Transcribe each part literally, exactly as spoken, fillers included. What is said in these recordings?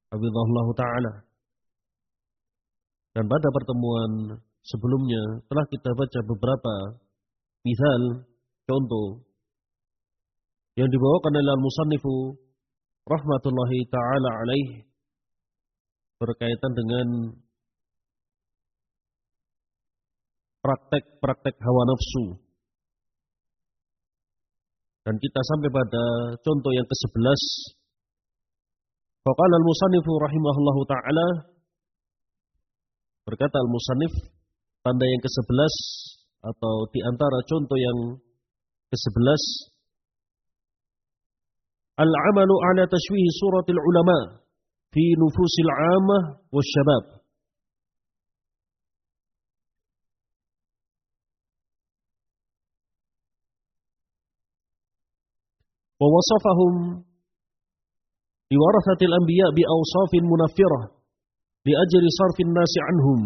hafizahullah ta'ala. Dan pada pertemuan sebelumnya telah kita baca beberapa misal, contoh yang dibawakan oleh al-musannifu rahmatullahi ta'ala alaih berkaitan dengan praktek-praktek hawa nafsu. Dan kita sampai pada contoh yang kesebelas. Faqala al-musannifu rahimahullahu ta'ala, berkata al-musannif, tanda yang kesebelas atau di antara contoh yang kesebelas, al-amalu ala tashwihi suratil ulama fi nufusil 'ammah wasyabab. Wa wasafahum liwarathatil anbiya bi awsafin munaffirah li ajli sarfin nasi anhum.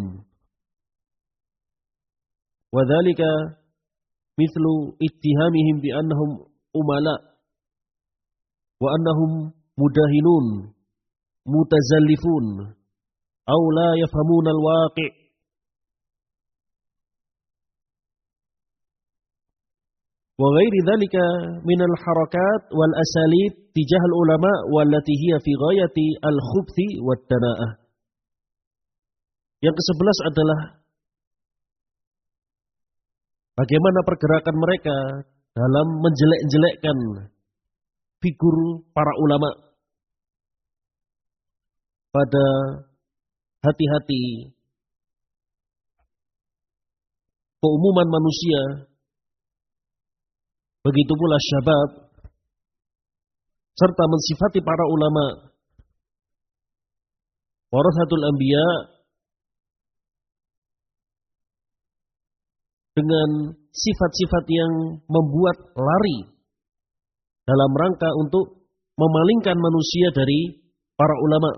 Wa dhalika mithlu ittihamihim bi annahum umala wa annahum mudahinun mutazallifun aw la yafhamuna al-waqi'. Wa ghairi dhalika min al-harakat wal asalib tijah al-ulama wallati hiya fi ghayati al-khubthi wat tana'ah. Yang kesebelas adalah bagaimana pergerakan mereka dalam menjelek-jelekkan figur para ulama pada hati-hati keumuman manusia. Begitu pula syabab, serta mensifati para ulama warathatul anbiya dengan sifat-sifat yang membuat lari dalam rangka untuk memalingkan manusia dari para ulama.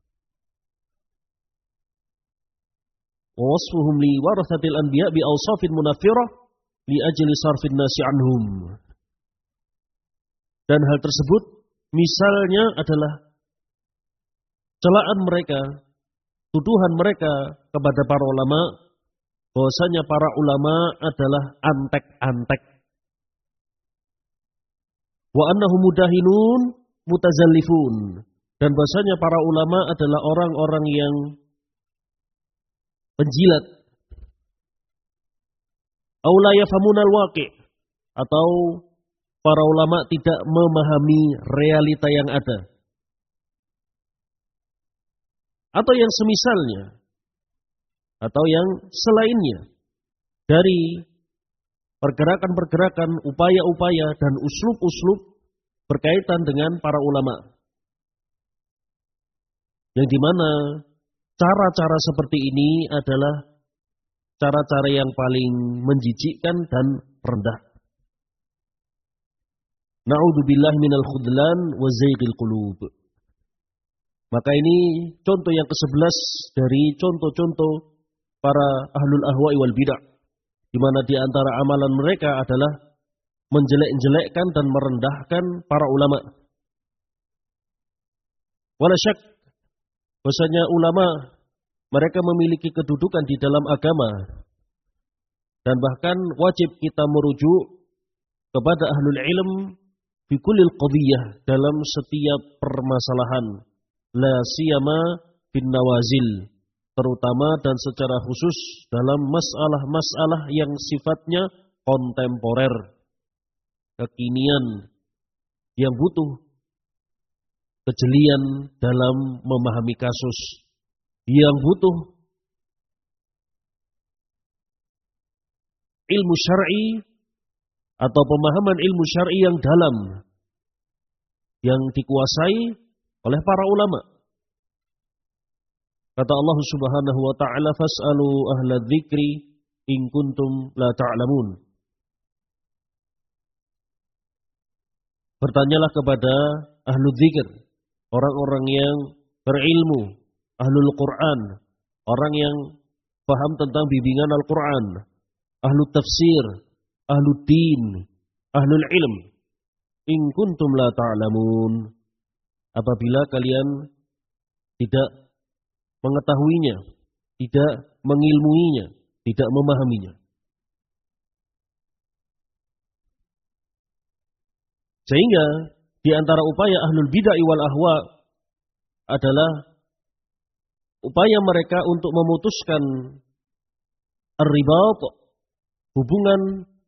Wa wasfuhum li warathatil anbiya bi awsafin munaffirah li ajli sarfin nasi anhum. Dan hal tersebut misalnya adalah celaan mereka, tuduhan mereka kepada para ulama bahwasanya para ulama adalah antek-antek. Wa annahum mudahinun mutazallifun, dan bahwasanya para ulama adalah orang-orang yang penjilat. Aw la yafhamuna al-waqi', atau para ulama tidak memahami realita yang ada. Atau yang semisalnya, atau yang selainnya dari pergerakan-pergerakan, upaya-upaya dan uslub-uslub berkaitan dengan para ulama. Yang dimana cara-cara seperti ini adalah cara-cara yang paling menjijikkan dan rendah. Na'udzubillah minal khudlan wa zaighil qulub. Maka ini contoh yang kesebelas dari contoh-contoh para ahlul ahwa'i wal bid'ah, di mana di antara amalan mereka adalah menjelek-jelekkan dan merendahkan para ulama. Wala syak, bahwasanya ulama mereka memiliki kedudukan di dalam agama, dan bahkan wajib kita merujuk kepada ahlul ilm fi kullil qadhiyah, dalam setiap permasalahan, la siyama bin nawazil, terutama dan secara khusus dalam masalah-masalah yang sifatnya kontemporer, kekinian, yang butuh kejelian dalam memahami kasus, yang butuh ilmu syar'i atau pemahaman ilmu syar'i yang dalam, yang dikuasai oleh para ulama. Kata Allah Subhanahu wa ta'ala, fas'alu ahla dzikri in kuntum la ta'lamun. Bertanyalah kepada ahlu dzikir, orang-orang yang berilmu, ahlul Quran, orang yang paham tentang bimbingan Al-Quran, ahlu tafsir, ahlu din, ahlul ilm, in kuntum la ta'lamun. Apabila kalian tidak mengetahuinya, tidak mengilmuinya, tidak memahaminya. Sehingga di antara upaya ahlul bid'ah wal ahwa adalah upaya mereka untuk memutuskan ar-ribat, hubungan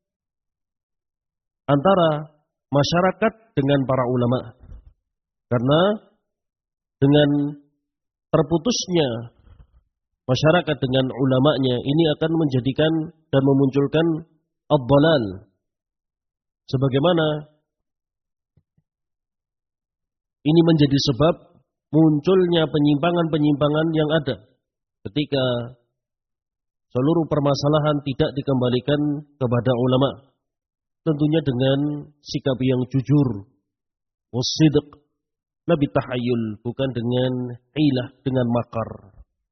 antara masyarakat dengan para ulama. Karena dengan terputusnya masyarakat dengan ulamanya ini akan menjadikan dan memunculkan ad-dhalal. Sebagaimana ini menjadi sebab munculnya penyimpangan-penyimpangan yang ada ketika seluruh permasalahan tidak dikembalikan kepada ulama. Tentunya dengan sikap yang jujur, wasidq, la bitahayyul, bukan dengan hilah, dengan makar.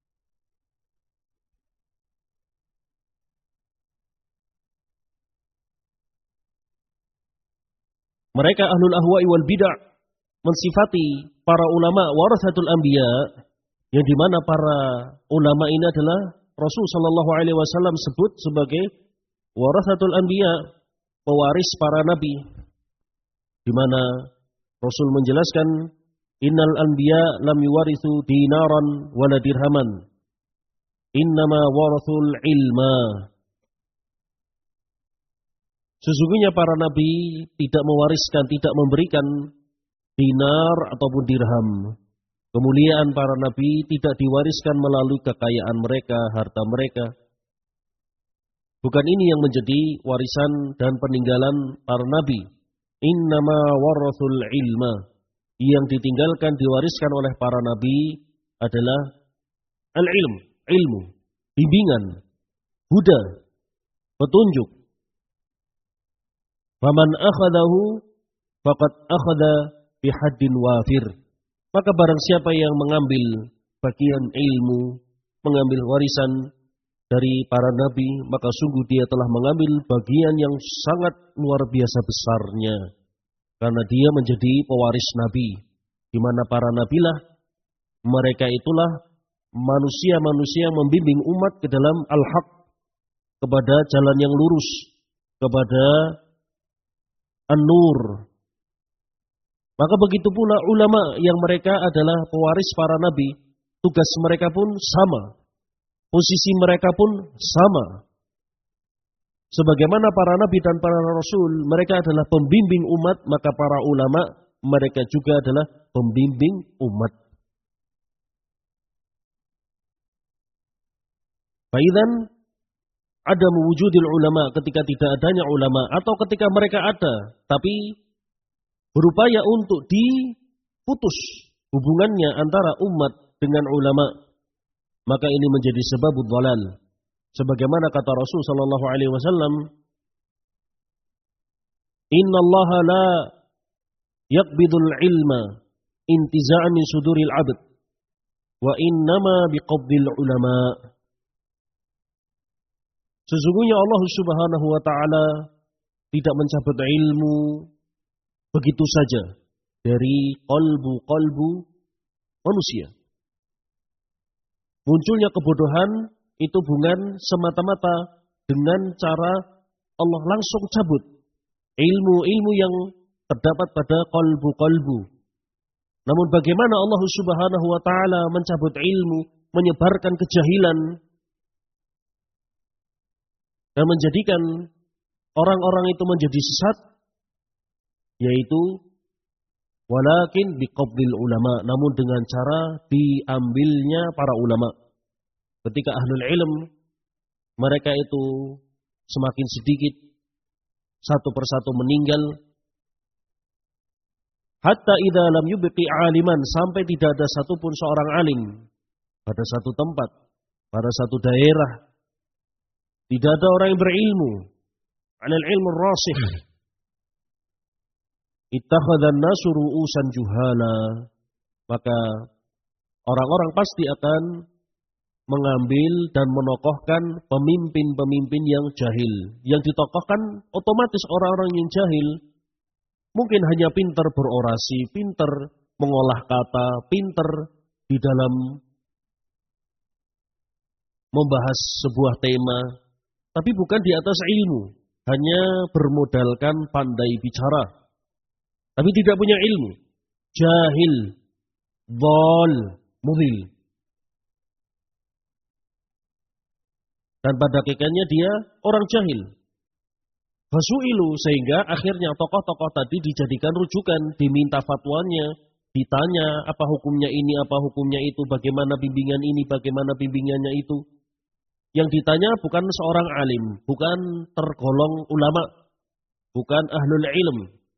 Mereka ahlul ahwa'i wal bid'ah mensifati para ulama warasatul anbiya, yang dimana para ulama ini adalah Rasul sallallahu alaihi wasallam sebut sebagai warasatul anbiya, pewaris para nabi, di mana Rasul menjelaskan innal anbiya lam yuwarithu dinaran wala dirhaman, innama warathul ilma. Sesungguhnya para nabi tidak mewariskan, tidak memberikan dinar ataupun dirham. Kemuliaan para nabi tidak diwariskan melalui kekayaan mereka, harta mereka. Bukan ini yang menjadi warisan dan peninggalan para nabi. Innama warathul ilma. Yang ditinggalkan, diwariskan oleh para nabi adalah al-ilm, ilmu, bimbingan, huda, petunjuk. Faman akhadahu faqad akhada bihaddin wafir. Maka barang siapa yang mengambil bagian ilmu, mengambil warisan dari para nabi, maka sungguh dia telah mengambil bagian yang sangat luar biasa besarnya. Karena dia menjadi pewaris nabi, di mana para nabilah, mereka itulah manusia-manusia yang membimbing umat ke dalam al-haq, kepada jalan yang lurus, kepada an-nur. Maka begitu pula ulama yang mereka adalah pewaris para nabi, tugas mereka pun sama, posisi mereka pun sama. Sebagaimana para nabi dan para rasul, mereka adalah pembimbing umat, maka para ulama, mereka juga adalah pembimbing umat. Faidzan ada mewujudil ulama, ketika tidak adanya ulama, atau ketika mereka ada, tapi berupaya untuk diputus hubungannya antara umat dengan ulama, maka ini menjadi sebabud dhalal. Sebagaimana kata Rasul sallallahu alaihi wasallam, "Innallaha la yaqbidul ilma intiza'an min suduril 'abd, wa innama biqabdil ulama." Sesungguhnya Allah Subhanahu wa taala tidak mencabut ilmu begitu saja dari qalbu-qalbu manusia. Munculnya kebodohan itu bukan semata-mata dengan cara Allah langsung cabut ilmu-ilmu yang terdapat pada qalbu-qalbu. Namun bagaimana Allah Subhanahu wa taala mencabut ilmu, menyebarkan kejahilan dan menjadikan orang-orang itu menjadi sesat, yaitu walakin biqabdil ulama, namun dengan cara diambilnya para ulama. Ketika ahlul ilm mereka itu semakin sedikit, satu persatu meninggal, hatta idza lam yubqi aliman, sampai tidak ada satupun seorang alim pada satu tempat, pada satu daerah. Tidak ada orang yang berilmu, alal ilmu rasih. Ittakhadhan nasu ru'usan juhala, maka orang-orang pasti akan mengambil dan menokohkan pemimpin-pemimpin yang jahil. Yang ditokohkan otomatis orang-orang yang jahil, mungkin hanya pintar berorasi, pintar mengolah kata, pintar di dalam membahas sebuah tema, tapi bukan di atas ilmu, hanya bermodalkan pandai bicara, tapi tidak punya ilmu, jahil, dhal, mudhil. Dan pada hakikatnya dia orang jahil. Fasu'ilu, sehingga akhirnya tokoh-tokoh tadi dijadikan rujukan, diminta fatwanya, ditanya apa hukumnya ini, apa hukumnya itu, bagaimana bimbingan ini, bagaimana bimbingannya itu. Yang ditanya bukan seorang alim, bukan tergolong ulama, bukan ahlul ilm.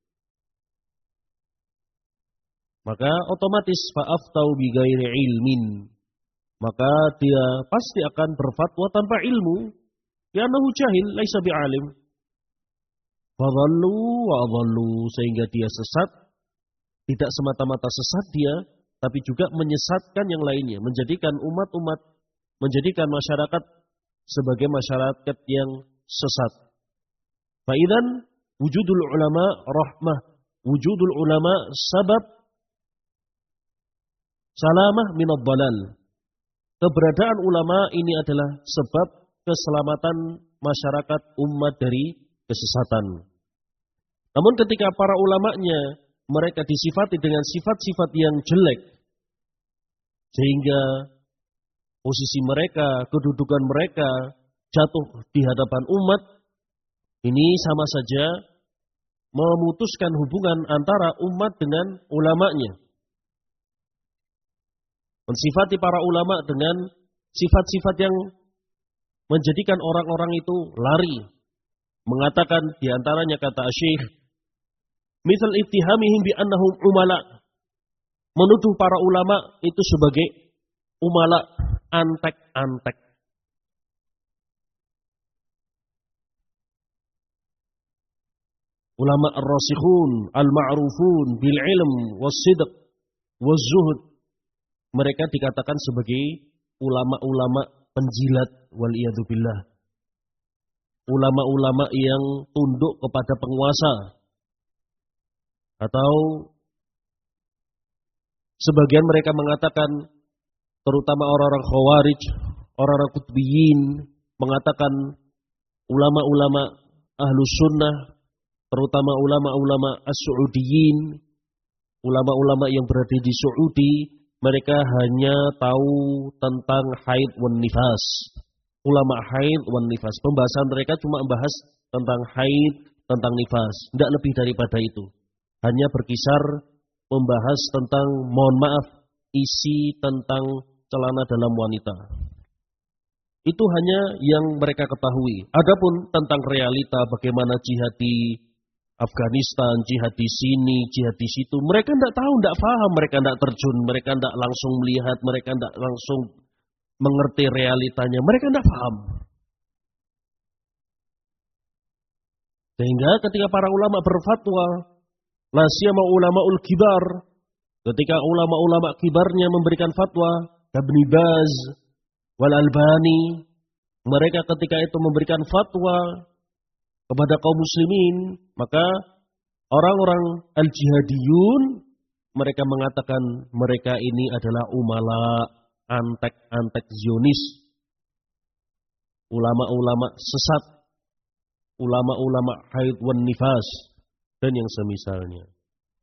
Maka otomatis fa'aftau bighairi ilmin. Maka dia pasti akan berfatwa tanpa ilmu. Li'annahu jahil, laisa bi'alim. Fadhallu wa adhallu, sehingga dia sesat. Tidak semata-mata sesat dia, tapi juga menyesatkan yang lainnya. Menjadikan umat-umat, menjadikan masyarakat sebagai masyarakat yang sesat. Fa'idan wujudul ulama rahmah, wujudul ulama sabab salamah minad dhalal. Keberadaan ulama ini adalah sebab keselamatan masyarakat umat dari kesesatan. Namun ketika para ulamanya mereka disifati dengan sifat-sifat yang jelek, sehingga posisi mereka, kedudukan mereka jatuh di hadapan umat, ini sama saja memutuskan hubungan antara umat dengan ulamanya. Mensifati para ulama dengan sifat-sifat yang menjadikan orang-orang itu lari. Mengatakan diantaranya kata Syekh, misal ittihamihim bi annahum umala, menuduh para ulama itu sebagai umala, antek-antek. Ulama ar-rasikhun, al-ma'rufun bil ilm was-sidq waz-zuhd, mereka dikatakan sebagai ulama-ulama penjilat, wal iyadu billah. Ulama-ulama yang tunduk kepada penguasa. Atau sebagian mereka mengatakan, terutama orang-orang khawarij, orang-orang kutbiyin, mengatakan ulama-ulama ahlus sunnah, terutama ulama-ulama as-Su'udiyin, ulama-ulama yang berada di Saudi, mereka hanya tahu tentang haid wan nifas. Ulama haid wan nifas. Pembahasan mereka cuma membahas tentang haid, tentang nifas. Tidak lebih daripada itu. Hanya berkisar membahas tentang, mohon maaf, isi tentang celana dalam wanita. Itu hanya yang mereka ketahui. Adapun tentang realita bagaimana jihad di Afghanistan, jihad di sini, jihad di situ, mereka tidak tahu, tidak paham, mereka tidak terjun, mereka tidak langsung melihat, mereka tidak langsung mengerti realitanya, mereka tidak paham. Sehingga ketika para ulama berfatwa, la siyama ulamaul kibar, ketika ulama-ulama kibarnya memberikan fatwa, Ibnu Baz wal Albani, mereka ketika itu memberikan fatwa kepada kaum muslimin, maka orang-orang al-jihadiyun mereka mengatakan mereka ini adalah umala, antek-antek Zionis, ulama-ulama sesat, ulama-ulama haid wan nifas, dan yang semisalnya.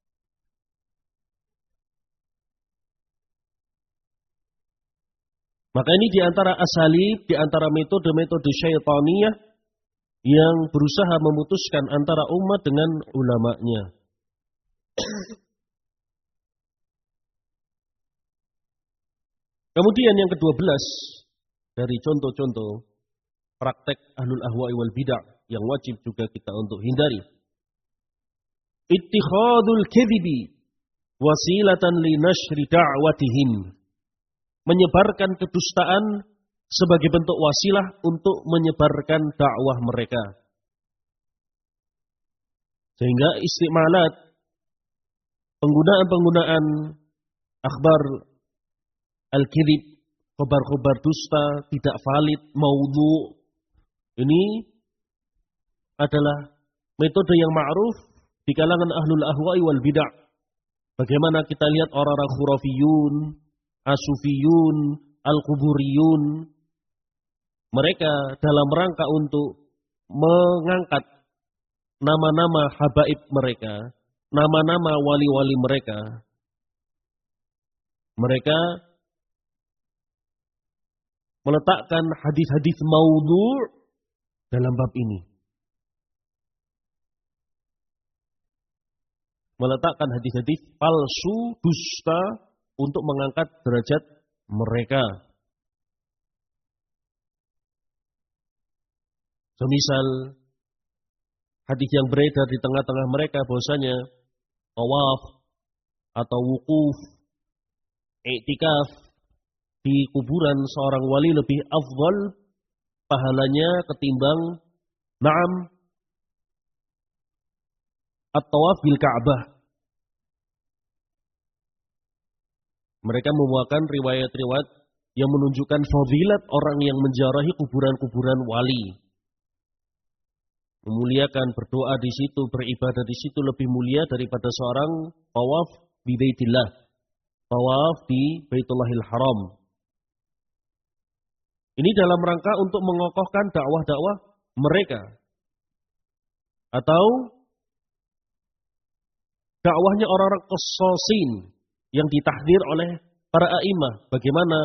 Maka ini diantara asalib, diantara metode-metode syaitaniyah yang berusaha memutuskan antara umat dengan ulamanya. Kemudian yang kedua belas dari contoh-contoh praktek ahlul ahwa'i wal bid'ah yang wajib juga kita untuk hindari. Ittikhadul kadhibi wasilatan li nashri da'watihim. Menyebarkan kedustaan sebagai bentuk wasilah untuk menyebarkan dakwah mereka. Sehingga istimalat, penggunaan-penggunaan akhbar al-kidhib, khabar-khabar dusta, tidak valid, maudhu, ini adalah metode yang ma'ruf di kalangan ahlul ahwa'i wal bid'ah. Bagaimana kita lihat orang-orang khurafiyun, As-Sufiyun, Al-Quburiyun. Mereka dalam rangka untuk mengangkat nama-nama habaib mereka, nama-nama wali-wali mereka. Mereka meletakkan hadis-hadis maudhu' dalam bab ini. Meletakkan hadis-hadis palsu, dusta untuk mengangkat derajat mereka. Semisal hadis yang beredar di tengah-tengah mereka bahwasanya tawaf atau wukuf, i'tikaf di kuburan seorang wali lebih afdal pahalanya ketimbang na'am at-tawaf bil Ka'bah. Mereka membawakan riwayat-riwayat yang menunjukkan fadilat orang yang menziarahi kuburan-kuburan wali. Memuliakan, berdoa di situ, beribadah di situ lebih mulia daripada seorang tawaf di Baitillah, tawaf di Baitullahil Haram. Ini dalam rangka untuk mengokohkan dakwah-dakwah mereka. Atau dakwahnya orang-orang qassasin yang ditahdir oleh para a'imah. Bagaimana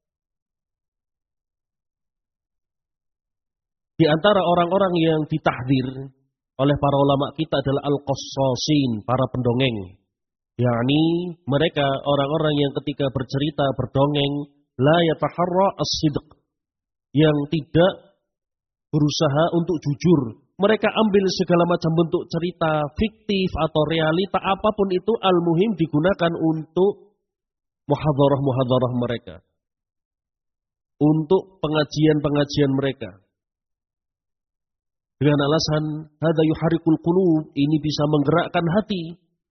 di antara orang-orang yang ditahdir oleh para ulama kita adalah al-qassasin, para pendongeng. yakni mereka orang-orang yang ketika bercerita, berdongeng, la yataharra as-sidq, yang tidak berusaha untuk jujur. Mereka ambil segala macam bentuk cerita fiktif atau realita apapun itu, al-muhim digunakan untuk muhadharah-muhadharah mereka, untuk pengajian-pengajian mereka. Dengan alasan hadza yuharikul qulub, ini bisa menggerakkan hati.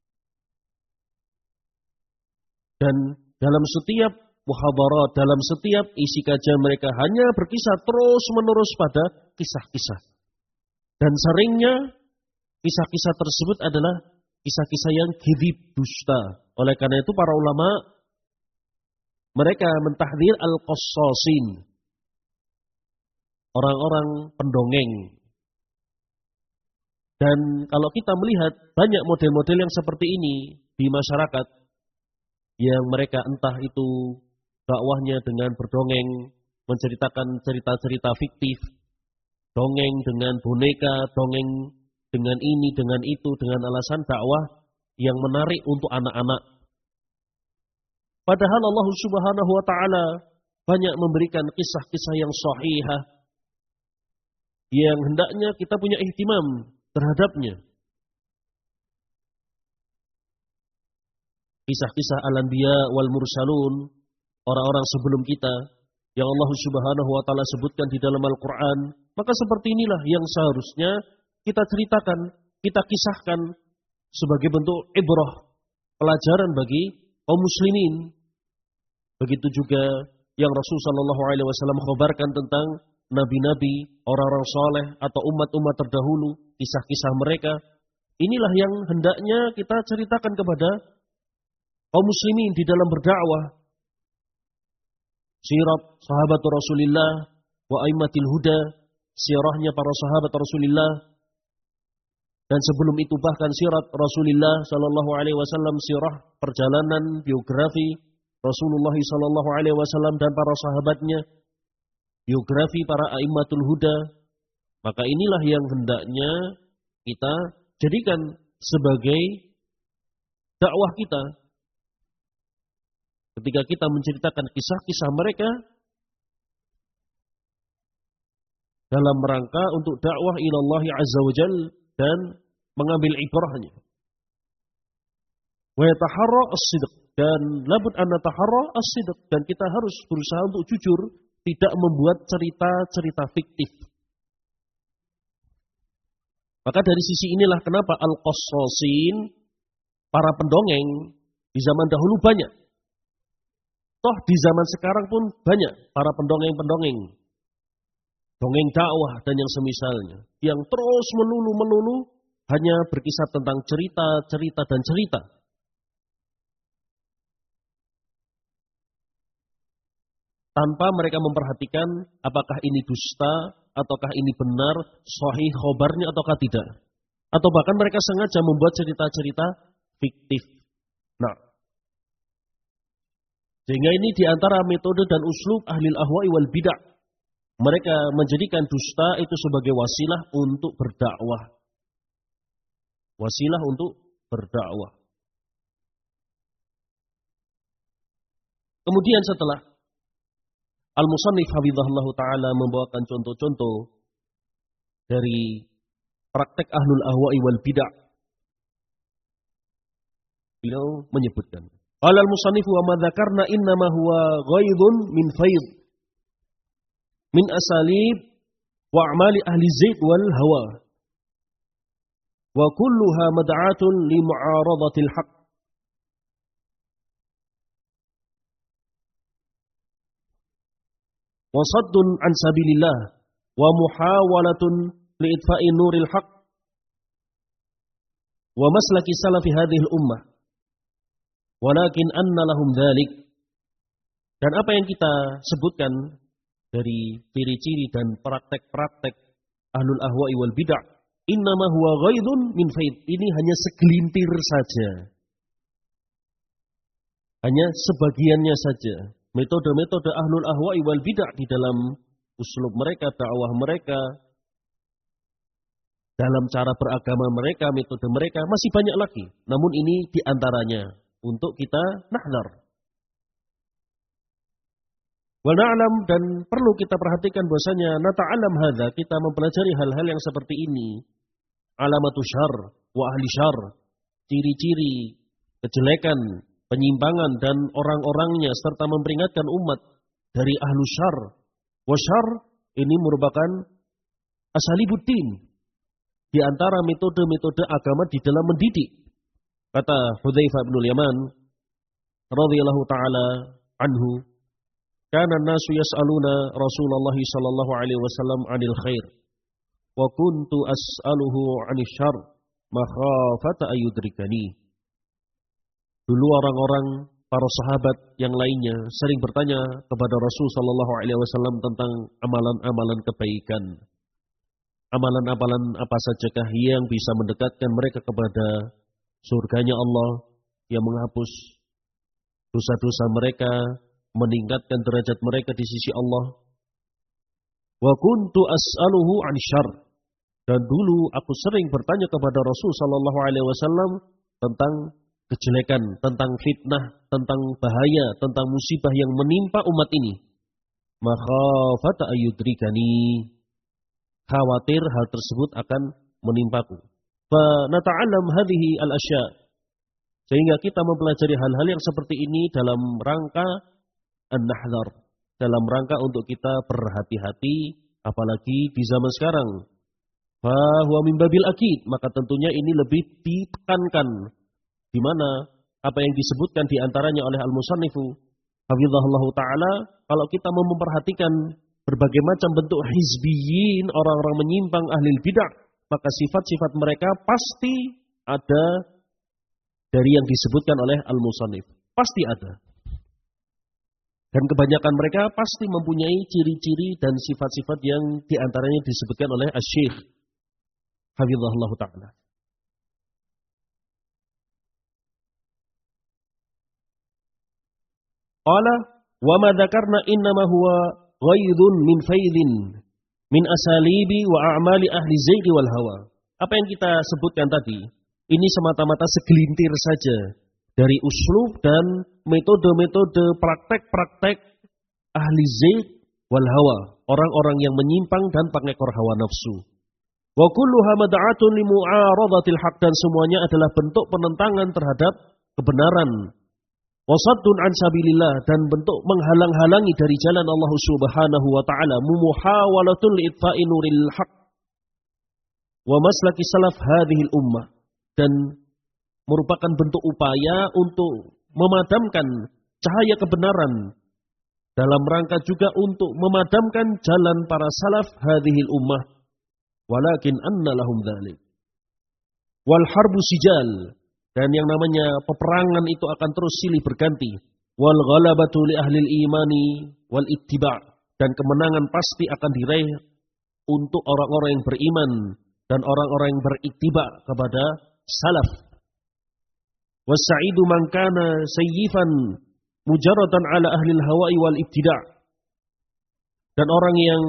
Dan dalam setiap muhadharat, dalam setiap isi kajian mereka hanya berkisah terus-menerus pada kisah-kisah. Dan seringnya kisah-kisah tersebut adalah kisah-kisah yang kadzib, dusta. Oleh karena itu para ulama mereka mentahdir al-qassasin, orang-orang pendongeng. Dan kalau kita melihat banyak model-model yang seperti ini di masyarakat, yang mereka entah itu dakwahnya dengan berdongeng, menceritakan cerita-cerita fiktif, dongeng dengan boneka, dongeng dengan ini, dengan itu, dengan alasan dakwah yang menarik untuk anak-anak. Padahal Allah Subhanahu wa taala banyak memberikan kisah-kisah yang sahihah yang hendaknya kita punya ihtimam terhadapnya. Kisah-kisah al-anbiya wal mursalun, orang-orang sebelum kita yang Allah Subhanahu wa taala sebutkan di dalam Al-Qur'an, maka seperti inilah yang seharusnya kita ceritakan, kita kisahkan sebagai bentuk ibrah, pelajaran bagi kaum muslimin. Begitu juga yang Rasul sallallahu alaihi wasallam khabarkan tentang nabi-nabi, orang-orang soleh atau umat-umat terdahulu, kisah-kisah mereka. Inilah yang hendaknya kita ceritakan kepada kaum muslimin di dalam berdakwah. Sirat sahabat Rasulullah wa aimatil huda, sirahnya para sahabat Rasulullah. Dan sebelum itu bahkan sirat Rasulullah sallallahu alaihi wasallam, sirah perjalanan biografi Rasulullah sallallahu alaihi wasallam dan para sahabatnya, biografi para aimatul huda. Maka inilah yang hendaknya kita jadikan sebagai dakwah kita. Ketika kita menceritakan kisah-kisah mereka dalam rangka untuk dakwah ilallah azza wa jal dan mengambil ibrahnya. Wa yataharra as-sidq, dan labud an nataharra as-sidq, dan kita harus berusaha untuk jujur, tidak membuat cerita-cerita fiktif. Maka dari sisi inilah kenapa al-qassasin, para pendongeng di zaman dahulu banyak. Toh di zaman sekarang pun banyak para pendongeng-pendongeng, dongeng dakwah dan yang semisalnya, yang terus melulu-melulu hanya berkisah tentang cerita, cerita dan cerita. tanpa mereka memperhatikan apakah ini dusta, ataukah ini benar, sahih khobarnya ataukah tidak. Atau bahkan mereka sengaja membuat cerita-cerita fiktif. Nah, sehingga ini diantara metode dan uslub ahlil ahwa'i wal bid'ah. Mereka menjadikan dusta itu sebagai wasilah untuk berdakwah. Wasilah untuk berdakwah. Kemudian setelah Al-Musannif hafizahullah ta'ala membawakan contoh-contoh dari praktek ahlul ahwa'i wal bid'ah, beliau menyebutkan, qala al-musannif wa ma dzakarna innama huwa ghaidun min faid min asalib wa a'mali ahli zaid wal hawa wa kulluha mad'atun li mu'aradatil haqq wa saddun an sabilillah wa muhawalatun li itfa'i nuril haqq wa maslaki salafi hadhihi al-ummah walakin anna lahum dzalik. Dan apa yang kita sebutkan dari ciri-ciri dan praktek-praktek ahlul ahwa'i wal bid'ah, innama huwa ghaidun min faid, ini hanya segelintir saja, hanya sebagiannya saja. Metode-metode ahlul ahwa'i wal bid'ah di dalam uslub mereka, dakwah mereka, dalam cara beragama mereka, metode mereka masih banyak lagi. Namun ini diantaranya untuk kita nahdar. Wa na'lam, dan perlu kita perhatikan bahwasanya nata'alam hadza, kita mempelajari hal-hal yang seperti ini. Alamatu syarr wa ahli syarr, ciri-ciri kejelekan, penyimpangan dan orang-orangnya, serta memperingatkan umat dari ahlu syarr. Wa syarr ini merupakan asalibuddin, di antara metode-metode agama di dalam mendidik. Kata Hudzaifah bin Yaman radhiyallahu taala anhu, kana an-nasu yas'aluna Rasulullah sallallahu alaihi wasallam 'anil khair wa kuntu as'aluhu 'anil syarr makhafata ayyudrikani. Dulu orang-orang, para sahabat yang lainnya sering bertanya kepada Rasul sallallahu alaihi wasallam tentang amalan-amalan kebaikan. Amalan-amalan apa sajakah yang bisa mendekatkan mereka kepada surganya Allah, yang menghapus dosa-dosa mereka, meningkatkan derajat mereka di sisi Allah. Wa kuntu as'aluhu 'an syarr, dan dulu aku sering bertanya kepada Rasul sallallahu alaihi wasallam tentang kejelekan, tentang fitnah, tentang bahaya, tentang musibah yang menimpa umat ini. Makhafata ayyudrikani, khawatir hal tersebut akan menimpaku. Fa nata'allam hadhihi al-asya, sehingga kita mempelajari hal-hal yang seperti ini dalam rangka an-nahdhar, dalam rangka untuk kita berhati-hati, apalagi di zaman sekarang. Fa huwa min babil akid, maka tentunya ini lebih ditekankan, di mana apa yang disebutkan di antaranya oleh al-musannifu hafizahullahu taala, kalau kita mau memperhatikan berbagai macam bentuk hizbiyin, orang-orang menyimpang ahli bid'ah, maka sifat-sifat mereka pasti ada dari yang disebutkan oleh al-musannif. Pasti ada. Dan kebanyakan mereka pasti mempunyai ciri-ciri dan sifat-sifat yang diantaranya disebutkan oleh asy-syekh hafizahullahu ta'ala. Qala wa ma dzakarna innama huwa ghaidun min faidin min asalibi wa a'mali ahli zaidi wal hawa. Apa yang kita sebutkan tadi, ini semata-mata segelintir saja dari uslub dan metode-metode praktek-praktek ahli zaid wal hawa, orang-orang yang menyimpang dan pengekor hawa nafsu. Wa kulluha mad'atun li mu'aradatil haq, dan semuanya adalah bentuk penentangan terhadap kebenaran. Wasaddun an sabilillah, dan bentuk menghalang-halangi dari jalan Allah Subhanahu wa taala. Muhawalatul itfa'i nuril haq wa maslaki salaf hadhil ummah, dan merupakan bentuk upaya untuk memadamkan cahaya kebenaran, dalam rangka juga untuk memadamkan jalan para salaf hadhil ummah. Walakin anna lahum dzalik wal harbu sijal, dan yang namanya peperangan itu akan terus silih berganti. Wal ghalabatu li ahli imani wal ittiba', dan kemenangan pasti akan diraih untuk orang-orang yang beriman dan orang-orang yang berittiba' kepada salaf. Was-sa'idu man kana sayyifan mujarradan ala ahli al-hawa'i wal ibtida'. Dan orang yang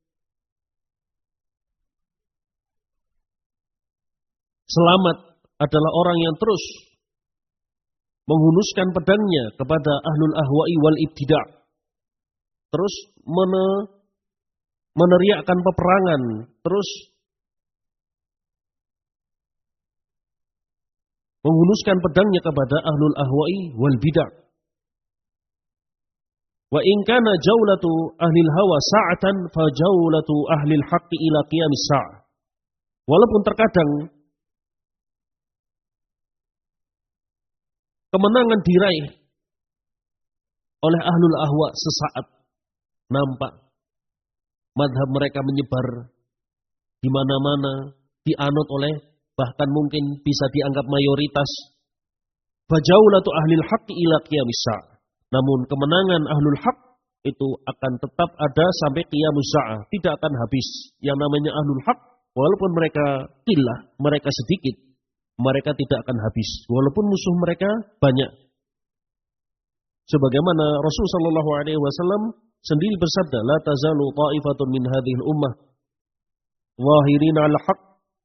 selamat adalah orang yang terus menghunuskan pedangnya kepada ahlul ahwa'i wal ibtida'. Terus meneriakkan peperangan, terus menghunuskan pedangnya kepada ahlul ahwa'i wal bid'ah. Wa in kana jaulatu ahlil hawa sa'atan fa jaulatu ahlil haqqi ila qiyamis sa'ah. Walaupun terkadang kemenangan diraih oleh ahlul ahwa sesaat, nampak madhab mereka menyebar di mana-mana, dianut oleh, bahkan mungkin bisa dianggap mayoritas. Fajaulatu ahlil haqqi ila qiyamis sa'ah. Namun kemenangan ahlul haq itu akan tetap ada sampai qiyamus sa'ah, tidak akan habis. Yang namanya ahlul haq, walaupun mereka qillah, mereka sedikit, mereka tidak akan habis walaupun musuh mereka banyak. Sebagaimana Rasul sallallahu alaihi wasallam sendiri bersabda, la tazalu ta'ifatun min hadhil ummah zahirina 'alal haqq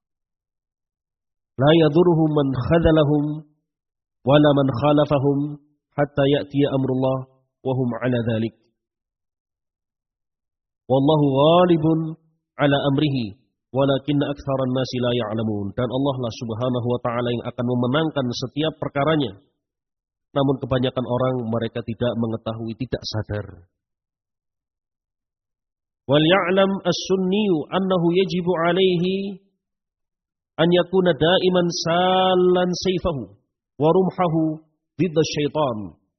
la yadurruhum man khadhalahum wala man khalafahum hatta ya'tiya amrullah wa hum 'ala dhalik. Wallahu ghalibun 'ala amrihi walakinna aktsaran nasi la ya'lamun. Dan Allah lah Subhanahu wa taala yang akan memenangkan setiap perkaranya. Namun kebanyakan orang mereka tidak mengetahui, tidak sadar. Wal ya'lam as-sunniyu annahu yajibu alaihi an yakuna da'iman salan sayfahu wa rumhahu ضد الشيطان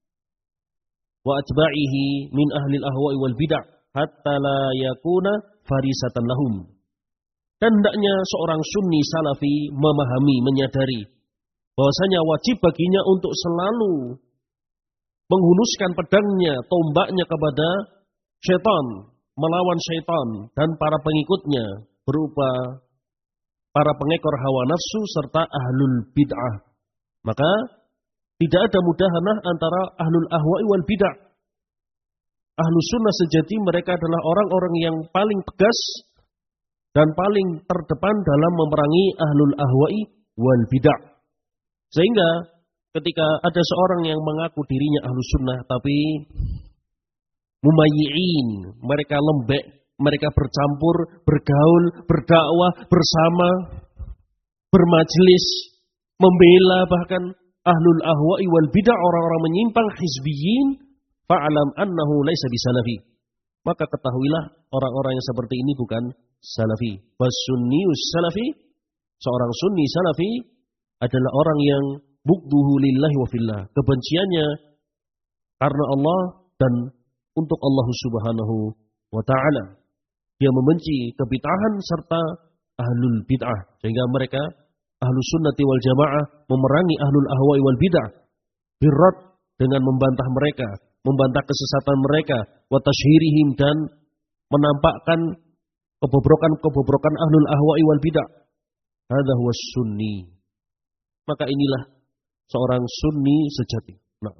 وأتباعه من أهل الأهواء والبدع حتى لا يكون farisatan lahum. Dan hendaknya seorang sunni salafi memahami, menyadari bahwasanya wajib baginya untuk selalu menghunuskan pedangnya, tombaknya kepada syaitan, melawan syaitan dan para pengikutnya berupa para pengekor hawa nafsu serta ahlul bid'ah. Maka tidak ada mudahanah antara ahlul ahwa'i wal bid'ah. Ahlu sunnah sejati mereka adalah orang-orang yang paling tegas dan paling terdepan dalam memerangi ahlul ahwa'i wal bid'ah. Sehingga ketika ada seorang yang mengaku dirinya ahlu sunnah tapi mumayyi'in, mereka lembek, mereka bercampur, bergaul, berdakwah bersama, bermajlis, membela bahkan ahlul ahwa'i wal bid'ah, orang-orang menyimpang, hizbiyin, fa'alam annahu laisa bisalafi. Maka ketahuilah orang-orang yang seperti ini bukan salafi. Fasunnius salafi, seorang sunni salafi adalah orang yang bugduhu lillahi wa fillah, kebenciannya karena Allah dan untuk Allah Subhanahu wa taala. Dia membenci kebid'ahan serta ahlul bid'ah, sehingga mereka ahlus sunnati wal jamaah memerangi ahlul ahwa'i wal bid'ah birrad, dengan membantah mereka, membantah kesesatan mereka, wa tashhirihim, dan menampakkan kebobrokan-kebobrokan ahlul ahwa'i wal bid'ah. Hadza huwa sunni. Maka inilah seorang sunni sejati. Nah.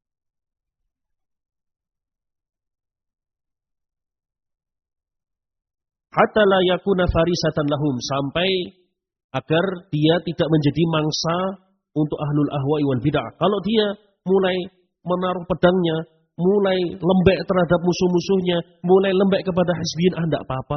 Hatta la yakuna farisatan lahum, sampai agar dia tidak menjadi mangsa untuk ahlul ahwa'i wal bid'ah. Kalau dia mulai menaruh pedangnya, mulai lembek terhadap musuh-musuhnya, mulai lembek kepada hizbiyin, ah enggak apa-apa,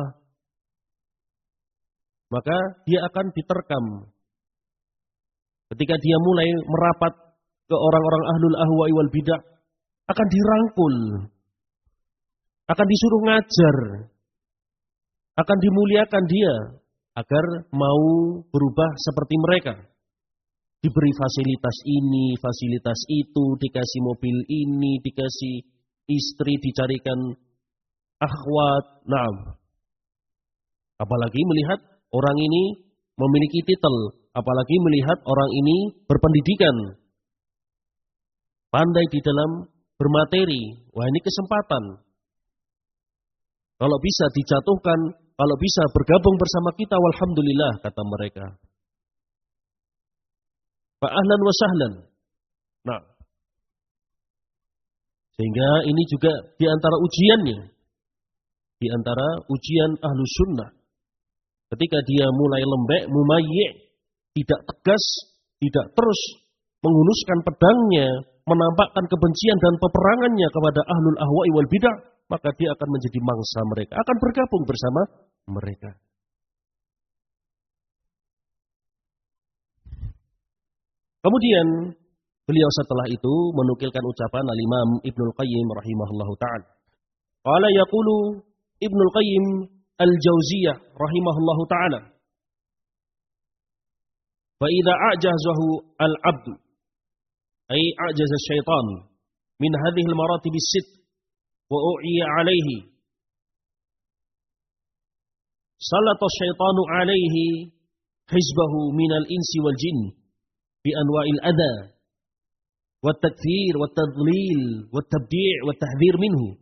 maka dia akan diterkam. Ketika dia mulai merapat ke orang-orang ahlul ahwa'i wal bid'ah, akan dirangkul, akan disuruh ngajar, akan dimuliakan dia agar mau berubah seperti mereka. Diberi fasilitas ini, fasilitas itu, dikasih mobil ini, dikasih istri, dicarikan akhwat. Nah, apalagi melihat orang ini memiliki titel, apalagi melihat orang ini berpendidikan, pandai di dalam bermateri. Wah, ini kesempatan. Kalau bisa dijatuhkan, kalau bisa bergabung bersama kita, walhamdulillah, kata mereka. Fa ahlan wa sahlan. Nah, sehingga ini juga di antara ujiannya, di antara ujian ahlu sunnah. Ketika dia mulai lembek, mumayyi', tidak tegas, tidak terus menghunuskan pedangnya, menampakkan kebencian dan peperangannya kepada ahlul ahwa'i wal bid'ah, maka dia akan menjadi mangsa mereka, akan bergabung bersama mereka. Kemudian beliau setelah itu menukilkan ucapan al-Imam Ibnul Qayyim rahimahullahu ta'ala. Qala yaqulu Ibnul Qayyim al-Jauziyah rahimahullahu ta'ala. Fa idza a'jazahu al-'abdu ay a'jaza asy-syaitan min hadhihi al-maratib as-sitt wa u'iya 'alayhi salata asy-syaitanu 'alayhi hizbahu minal insi wal jinn bi anwa'il adha wat takfir wat tadlil wat tabdi' wat tahdhir minhu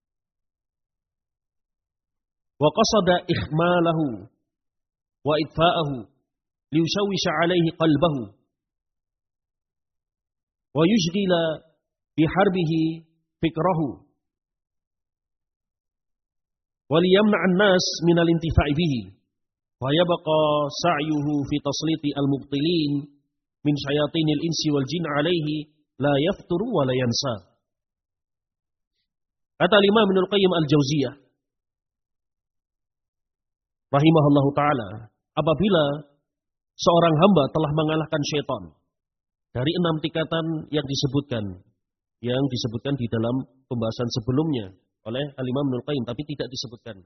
wa qasada ikhmalahu wa idfa'ahu liyushawwisha 'alayhi qalbahu wa yushghila bi harbihi fikrahu wa liyamna'a an-nas min al-intifa'i bihi wa yabqa sa'yuhu fi tasliti al-mubtilin min syayatinil insi wal jin 'alayhi la yafturu wa la yansa. Kata Imam Ibnul Qayyim al-Jauziyah rahimahullahu ta'ala, apabila seorang hamba telah mengalahkan syaitan dari enam tingkatan yang disebutkan, yang disebutkan di dalam pembahasan sebelumnya oleh Al-Imam Ibnul Qayyim, tapi tidak disebutkan.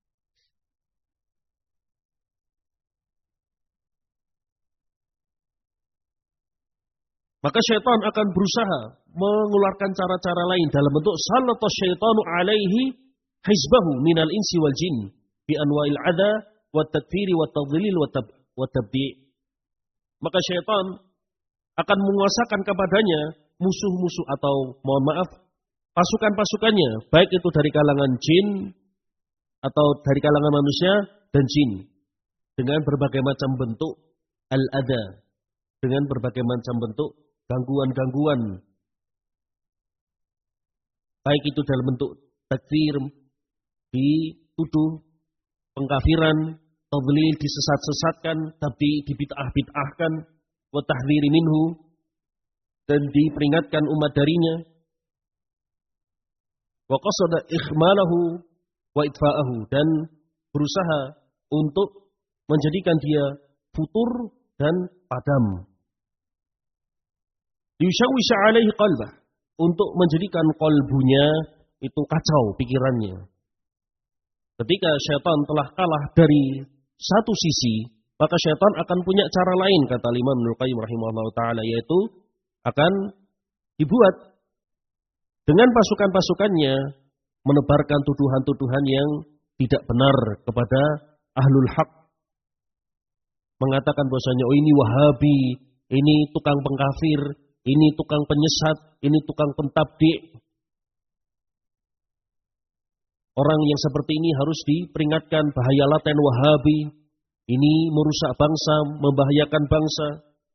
Maka syaitan akan berusaha mengeluarkan cara-cara lain dalam bentuk salatas syaitanu alaihi hizbahu minal insi wal jin bi anwa'il adha wat takfiri wat tadlil wat tabdi'. Maka syaitan akan menguasakan kepadanya musuh-musuh atau mohon maaf pasukan-pasukannya, baik itu dari kalangan jin atau dari kalangan manusia dan jin, dengan berbagai macam bentuk al-adha, dengan berbagai macam bentuk gangguan-gangguan, baik itu dalam bentuk takfir, dituduh pengkafiran, tadlil, disesat-sesatkan, tapi dibid'ah-bid'ahkan, wa tahdhiri minhu, dan diperingatkan umat darinya, wa qasada ikhmalahu wa idfa'ahu, dan berusaha untuk menjadikan dia futur dan padam. Yushawwisha 'alaihi qalbah, untuk menjadikan qalbunya itu kacau pikirannya. Ketika syaitan telah kalah dari satu sisi, maka syaitan akan punya cara lain, kata Imam Ibnul Qayyim rahimahullahu ta'ala, yaitu akan dibuat dengan pasukan-pasukannya menebarkan tuduhan-tuduhan yang tidak benar kepada ahlul haq. Mengatakan bahwasanya, oh ini Wahabi, ini tukang pengkafir, ini tukang penyesat, ini tukang pentabdi'. Orang yang seperti ini harus diperingatkan bahaya laten Wahabi. Ini merusak bangsa, membahayakan bangsa.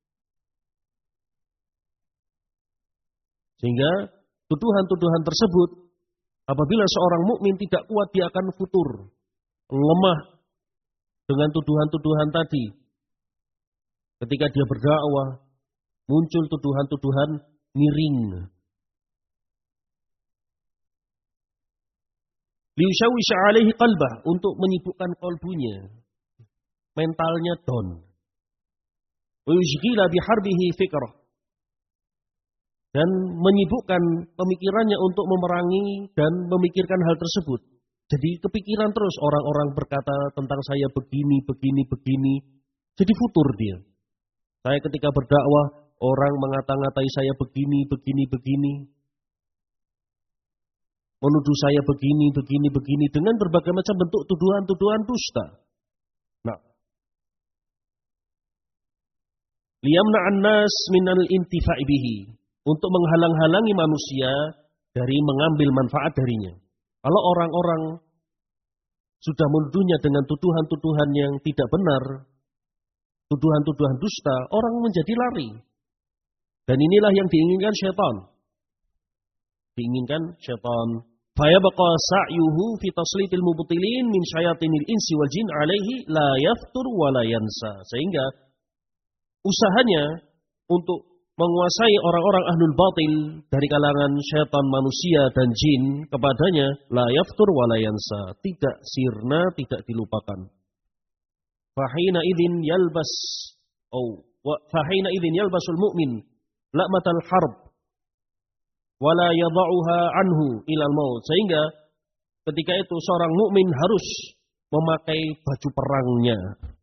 Sehingga tuduhan-tuduhan tersebut, apabila seorang mukmin tidak kuat, dia akan futur, lemah dengan tuduhan-tuduhan tadi. Ketika dia berdakwah, muncul tuduhan-tuduhan miring. Liyushawwisha 'alaihi qalbah, untuk menyibukkan kalbunya, mentalnya down. Wa yushghila biharbihi fikrah, dan menyibukkan pemikirannya untuk memerangi dan memikirkan hal tersebut. Jadi kepikiran terus, orang-orang berkata tentang saya begini, begini, begini. Jadi futur dia. Saya ketika berdakwah, orang mengata-ngatai saya begini, begini, begini. Menuduh saya begini, begini, begini. Dengan berbagai macam bentuk tuduhan-tuduhan dusta. Nah. Liyamna'an nas minal intifa'i bihi, untuk menghalang-halangi manusia dari mengambil manfaat darinya. Kalau orang-orang sudah menuduhnya dengan tuduhan-tuduhan yang tidak benar, tuduhan-tuduhan dusta, orang menjadi lari. Dan inilah yang diinginkan syaitan. Diinginkan syaitan. Fayabqa sa'yuhu fi taslitil mubtilin min syayatinil insi wal jin alaihi la yaftur wa la yansa. Sehingga usahanya untuk menguasai orang-orang ahlul batil dari kalangan syaitan manusia dan jin kepadanya la yaftur wa la yansa, tidak sirna, tidak dilupakan. Fahina idzin yalbas au wa fahina idzin yalbasul mu'min la'matal harb wa la yadha'uha anhu ilal maut. Sehingga ketika itu seorang mukmin harus memakai baju perangnya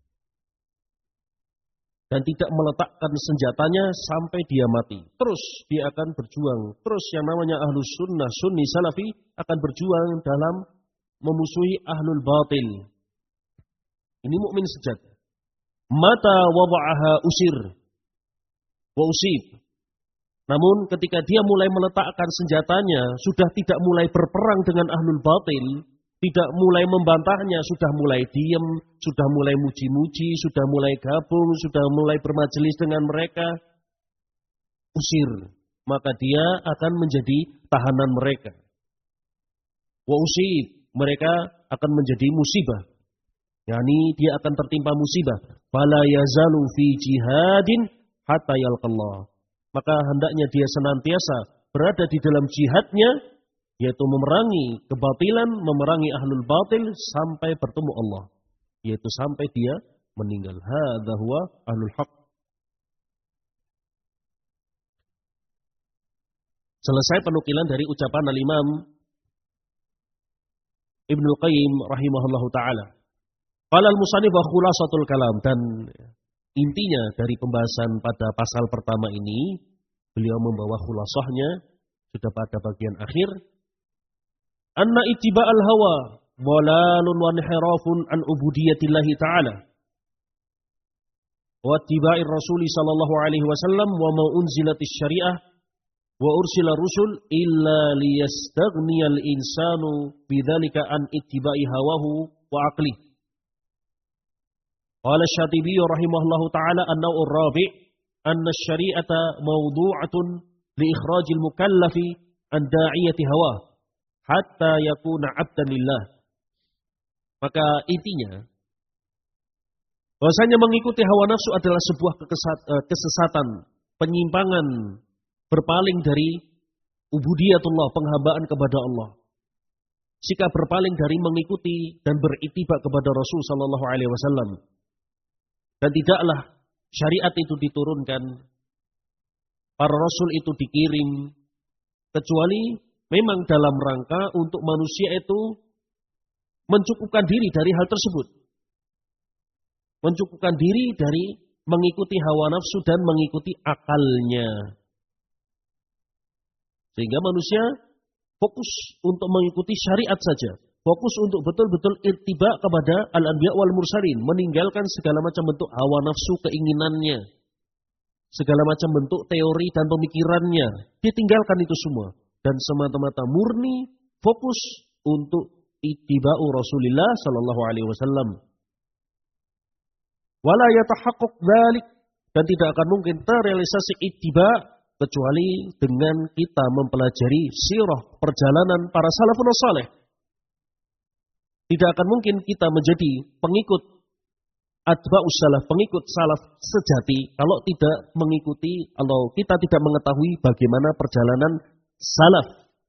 dan tidak meletakkan senjatanya sampai dia mati. Terus dia akan berjuang. Terus yang namanya ahlus sunnah, sunni, salafi akan berjuang dalam memusuhi ahlul batil. Ini mukmin sejati. Mata wada'aha usir wa usib. Namun ketika dia mulai meletakkan senjatanya, sudah tidak mulai berperang dengan ahlul batil, tidak mulai membantahnya, sudah mulai diam, sudah mulai muji-muji, sudah mulai gabung, sudah mulai bermajelis dengan mereka, usir. Maka dia akan menjadi tahanan mereka. Wa usib, mereka akan menjadi musibah. Yani dia akan tertimpa musibah. Fala yazalu fi jihadin hatta yalqallah. Maka hendaknya dia senantiasa berada di dalam jihadnya, yaitu memerangi kebatilan, memerangi ahlul batil sampai bertemu Allah, yaitu sampai dia meninggal. Hadza huwa ahlul haq. Selesai penukilan dari ucapan al-Imam Ibnu Qayyim rahimahullahu taala. Qala al-musannif wa khulasatul kalam, dan intinya dari pembahasan pada pasal pertama ini, beliau membawa khulasahnya sudah pada bagian akhir. Anna ittiba'al hawa dhalalun wa inhirafun an ubudiyatillahi ta'ala wa ittiba'ir rasuli sallallahu alaihi wasallam wa ma unzilatis syariah wa ursila rusul illa liyastaghniyal insanu bidzalika an ittiba'i hawahu wa aqlihi. Qala Asy-Syatibi rahimahullahu ta'ala an-naw'ur rabi' anna asy-syari'ata mawdu'atun li ikhrajil mukallafi an da'iyati hawa hatta yakuna 'abdan lillah. Maka intinya bahwasanya mengikuti hawa nafsu adalah sebuah kesesatan, penyimpangan, berpaling dari ubudiyatullah, penghambaan kepada Allah. Sikap berpaling dari mengikuti dan berittiba kepada Rasul sallallahu alaihi wasallam. Dan tidaklah syariat itu diturunkan, para rasul itu dikirim, kecuali memang dalam rangka untuk manusia itu mencukupkan diri dari hal tersebut. Mencukupkan diri dari mengikuti hawa nafsu dan mengikuti akalnya. Sehingga manusia fokus untuk mengikuti syariat saja. Fokus untuk betul-betul ittiba kepada al-anbiya wal mursalin, meninggalkan segala macam bentuk hawa nafsu keinginannya, segala macam bentuk teori dan pemikirannya, ditinggalkan itu semua dan semata-mata murni fokus untuk ittiba'u Rasulillah sallallahu alaihi wasallam. Wala yatahaqqaq dzalik, dan tidak akan mungkin terrealisasi ittiba kecuali dengan kita mempelajari sirah perjalanan para salafun saleh. Tidak akan mungkin kita menjadi pengikut atba'us salaf, pengikut salaf sejati, kalau tidak mengikuti, atau kita tidak mengetahui bagaimana perjalanan salaf.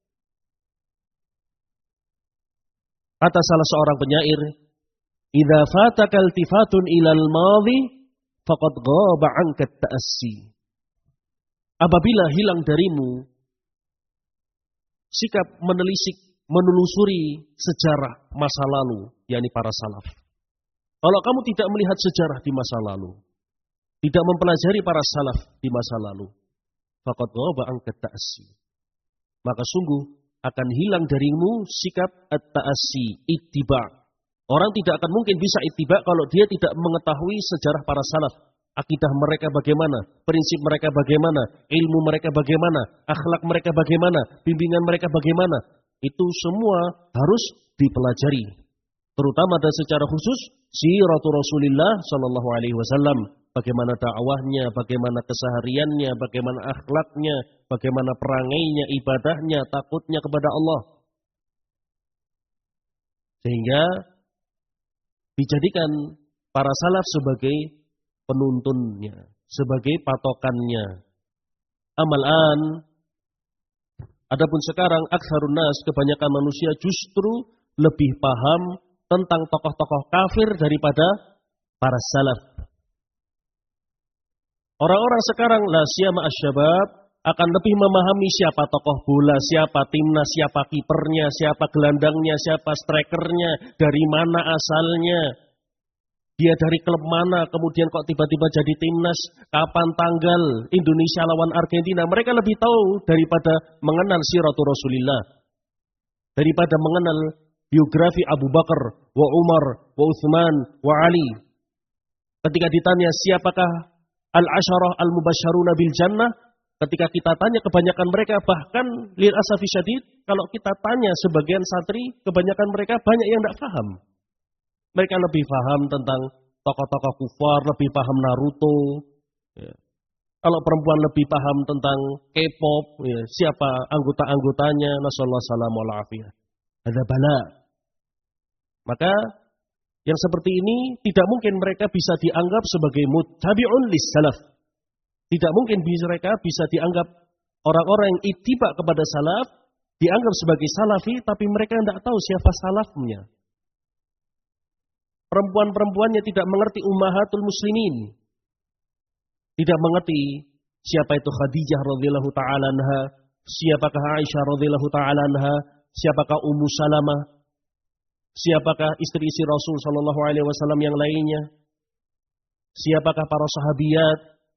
Kata salah seorang penyair, "Idza fataka iltifatun ilal madhi faqad ghaba 'anka ta'assi." Apabila hilang darimu sikap menelisik, menelusuri sejarah masa lalu, yakni para salaf. Kalau kamu tidak melihat sejarah di masa lalu, tidak mempelajari para salaf di masa lalu, faqad ghaba 'anka ta'assi, maka sungguh akan hilang darimu sikap at-ta'assi, ittiba. Orang tidak akan mungkin bisa ittiba kalau dia tidak mengetahui sejarah para salaf. Akidah mereka bagaimana, prinsip mereka bagaimana, ilmu mereka bagaimana, akhlak mereka bagaimana, bimbingan mereka bagaimana. Itu semua harus dipelajari. terutama dan secara khusus siratu Rasulillah sallallahu alaihi wasallam, bagaimana dakwahnya, bagaimana kesehariannya, bagaimana akhlaknya, bagaimana perangainya, ibadahnya, takutnya kepada Allah. Sehingga dijadikan para salaf sebagai penuntunnya, sebagai patokannya. Amalan, adapun sekarang aktsarun nas, kebanyakan manusia justru lebih paham tentang tokoh-tokoh kafir daripada para salaf. Orang-orang sekarang la siyama asy-syabab akan lebih memahami siapa tokoh bola, siapa timnas, siapa kipernya, siapa gelandangnya, siapa strikernya, dari mana asalnya, dia dari klub mana, kemudian kok tiba-tiba jadi timnas, kapan tanggal Indonesia lawan Argentina. Mereka lebih tahu daripada mengenal siratu Rasulillah, daripada mengenal biografi Abu Bakar, wa Umar, wa Utsman, wa Ali. Ketika ditanya siapakah al-asyarah al-mubasysyaruna bil jannah, ketika kita tanya kebanyakan mereka, bahkan lil asafi syadid, kalau kita tanya sebagian santri, kebanyakan mereka banyak yang tidak paham. Mereka lebih paham tentang tokoh-tokoh kufar, lebih paham Naruto. Ya. Kalau perempuan lebih paham tentang K-pop, ya, siapa anggota-anggotanya, nasallahu salam wal afiyah. Ada bala. Maka yang seperti ini tidak mungkin mereka bisa dianggap sebagai muttabi'un lis-salaf. Tidak mungkin mereka bisa dianggap orang-orang yang ittiba kepada salaf, dianggap sebagai salafi, tapi mereka tidak tahu siapa salafnya. Perempuan-perempuannya tidak mengerti ummahatul muslimin. Tidak mengerti siapa itu Khadijah radhiyallahu ta'ala anha, siapakah Aisyah radhiyallahu ta'ala anha, siapakah Ummu Salamah, siapakah istri-istri Rasul sallallahu alaihi wasallam yang lainnya, siapakah para sahabiyat.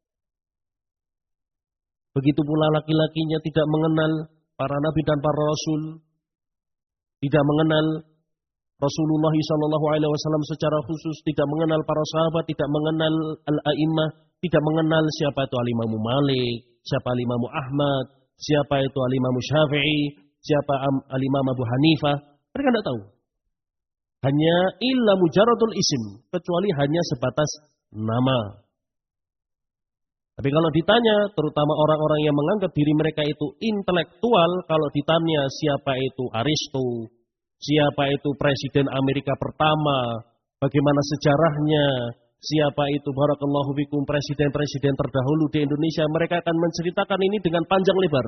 Begitu pula laki-lakinya tidak mengenal para nabi dan para rasul, tidak mengenal Rasulullah sallallahu alaihi wasallam secara khusus, tidak mengenal para sahabat, tidak mengenal al-a'immah, tidak mengenal siapa itu al-Imam Malik, siapa al-Imam Ahmad, siapa itu al-Imam Syafi'i, siapa al-Imam Abu Hanifah. Mereka tidak tahu. Hanya illa mujaradul isim, kecuali hanya sebatas nama. Tapi kalau ditanya, terutama orang-orang yang menganggap diri mereka itu intelektual, kalau ditanya siapa itu Aristo, siapa itu Presiden Amerika pertama, bagaimana sejarahnya, siapa itu barakallahu fikum presiden-presiden terdahulu di Indonesia, mereka akan menceritakan ini dengan panjang lebar.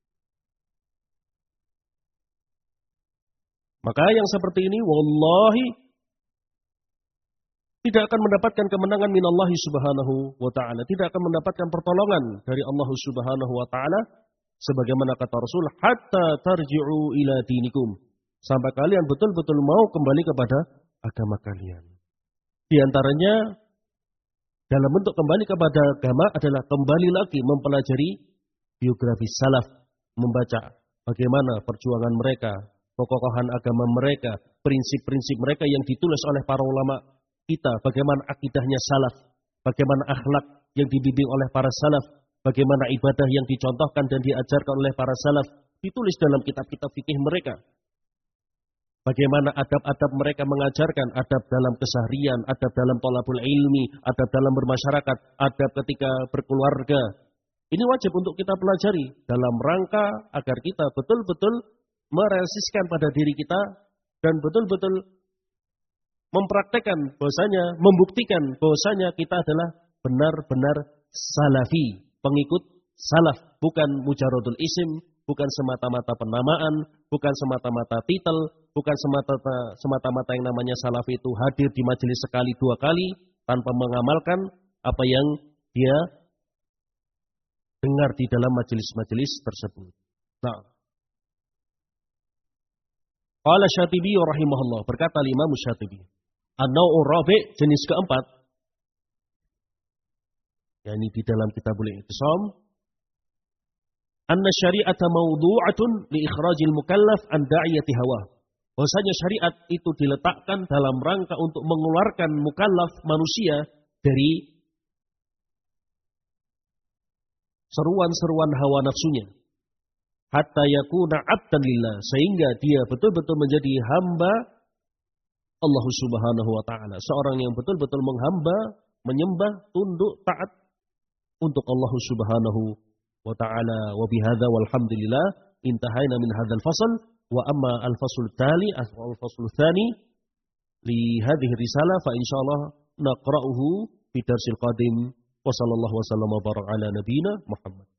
Maka yang seperti ini, wallahi, tidak akan mendapatkan kemenangan minallahi subhanahu wa ta'ala. Tidak akan mendapatkan pertolongan dari Allah subhanahu wa ta'ala. Sebagaimana kata Rasul, hatta tarji'u ila dinikum. Sampai kalian betul-betul mau kembali kepada agama kalian. Di antaranya, dalam bentuk kembali kepada agama adalah kembali lagi mempelajari biografi salaf. Membaca bagaimana perjuangan mereka, kekokohan agama mereka, prinsip-prinsip mereka yang ditulis oleh para ulama kita, bagaimana akidahnya salaf, bagaimana akhlak yang dibimbing oleh para salaf, bagaimana ibadah yang dicontohkan dan diajarkan oleh para salaf, ditulis dalam kitab-kitab fikih mereka. Bagaimana adab-adab mereka mengajarkan, adab dalam keseharian, adab dalam thalabul ilmi, adab dalam bermasyarakat, adab ketika berkeluarga. Ini wajib untuk kita pelajari dalam rangka agar kita betul-betul merealisasikan pada diri kita dan betul-betul mempraktekkan bahwasanya, membuktikan bahwasanya kita adalah benar-benar salafi, pengikut salaf, bukan mujaradul isim, bukan semata-mata penamaan, bukan semata-mata titel, bukan semata-mata semata-mata yang namanya salafi itu hadir di majelis sekali dua kali tanpa mengamalkan apa yang dia dengar di dalam majelis-majelis tersebut. Nah, qala Syatibi rahimahullah, berkata Imam Syatibi, an-naw'ur rabi', jenis keempat, yakni di dalam Kitabul I'tisam, anna syari'ata mawdu'atun li ikhrajil mukallaf an da'iyati hawa. Bahwasanya syariat itu diletakkan dalam rangka untuk mengeluarkan mukallaf manusia dari seruan-seruan hawa nafsunya. Hatta yakuna 'abdan lillah, sehingga dia betul-betul menjadi hamba Allah Subhanahu wa taala, seorang yang betul-betul menghamba, menyembah, tunduk, taat untuk Allah Subhanahu wa taala. Wa bihadza walhamdulillah intahaina min hadzal fasl wa amma al-fasl tali al-fasl tsani li hadhihi risalah fa insyaallah naqra'uhu fi darsil qadim wa sallallahu wasallam wa baraka ala nabiyyina Muhammad.